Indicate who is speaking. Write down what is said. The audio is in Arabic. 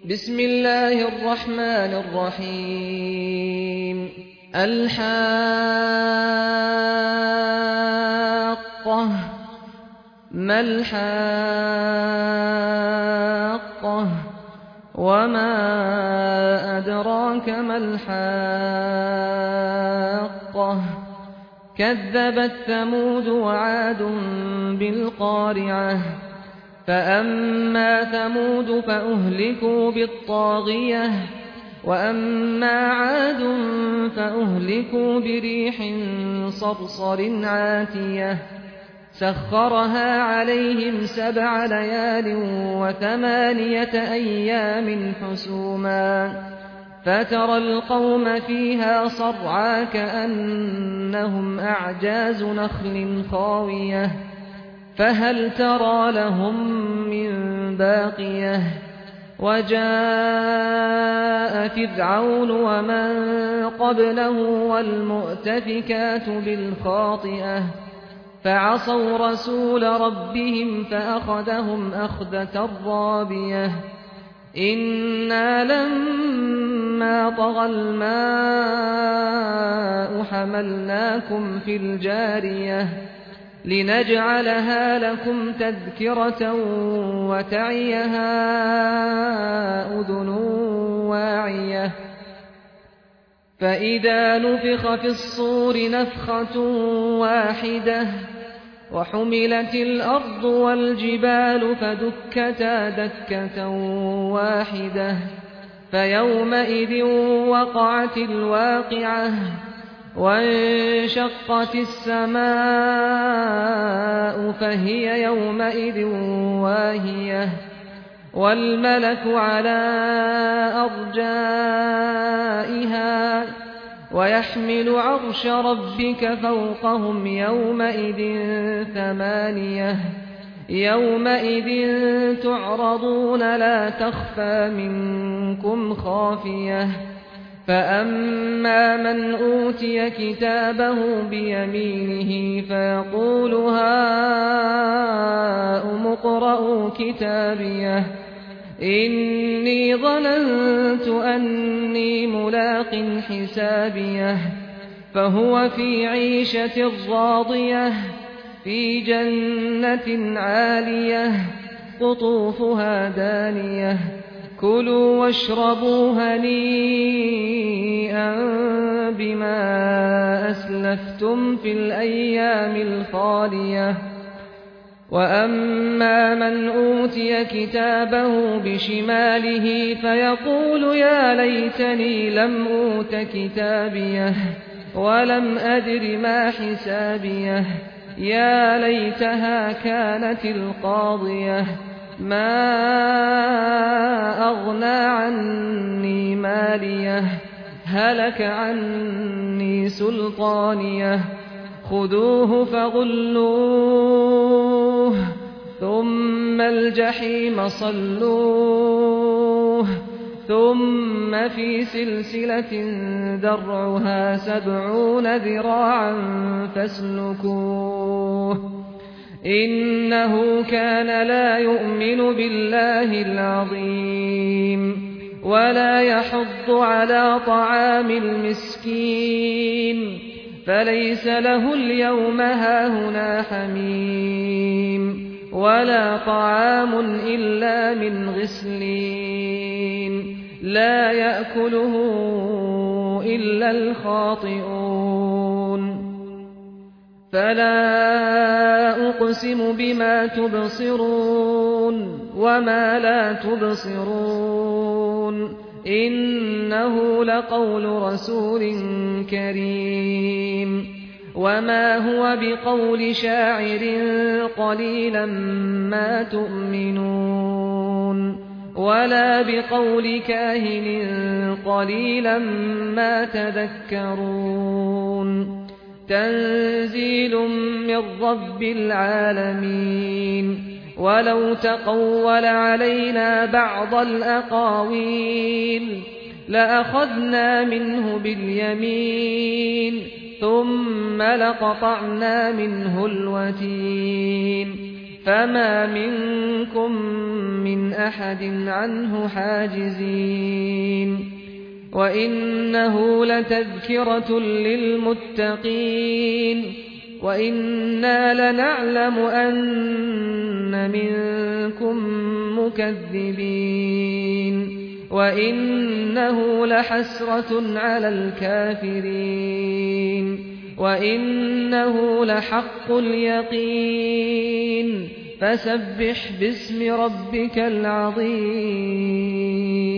Speaker 1: بسم الله الرحمن الرحيم الحاقة ما الحاقة وما أدراك ما الحاقة كذبت ثمود وعاد بالقارعة فأما ثمود فأهلكوا بالطاغية وأما عاد فأهلكوا بريح صرصر عاتية سخرها عليهم 7 ليال و8 أيام حسوما فترى القوم فيها صرعى كأنهم أعجاز نخل خاوية فهل ترى لهم من باقية وجاء فرعون ومن قبله والمؤتفكات بالخاطئة فعصوا رسول ربهم فأخذهم أخذة رابية إنا لما طغى الماء حملناكم في الجارية لنجعلها لكم تذكرة وتعيها أذن واعية فإذا نفخ في الصور نفخة واحدة وحملت الأرض والجبال فدكتا دكة واحدة فيومئذ وقعت الواقعة وانشقت السماء فهي يومئذ واهية والملك على أرجائها ويحمل عرش ربك فوقهم يومئذ 8 يومئذ تعرضون لا تخفى منكم خافية فأما من أوتي كتابه بيمينه فيقول هاؤم اقرءوا كتابيه إني ظننت أني ملاق حسابيه فهو في عيشة راضية في جنة عالية قطوفها دانية كلوا واشربوا هنيئا بما أسلفتم في الأيام الخالية وأما من أوتي كتابه بشماله فيقول يا ليتني لم أوت كتابيه ولم أدر ما حسابيه يا ليتها كانت القاضية ما أغنى عني ماليه هلك عني سلطانيه خذوه فغلوه ثم الجحيم صلوه ثم في سلسلة درعها 70 ذراعا فاسلكوه إنه كان لا يؤمن بالله العظيم ولا يحض على طعام المسكين فليس له اليوم هاهنا حميم ولا طعام إلا من غسلين لا يأكله إلا الخاطئون فلا أقسم بما تبصرون وما لا تبصرون إنه لقول رسول كريم وما هو بقول شاعر قليلا ما تؤمنون ولا بقول كاهن قليلا ما تذكرون تنزيل من رب العالمين ولو تقول علينا بعض الأقاويل لأخذنا منه باليمين ثم لقطعنا منه الوتين فما منكم من أحد عنه حاجزين وإنه لتذكرة للمتقين وإنا لنعلم أن منكم مكذبين وإنه لحسرة على الكافرين وإنه لحق اليقين فسبح باسم ربك العظيم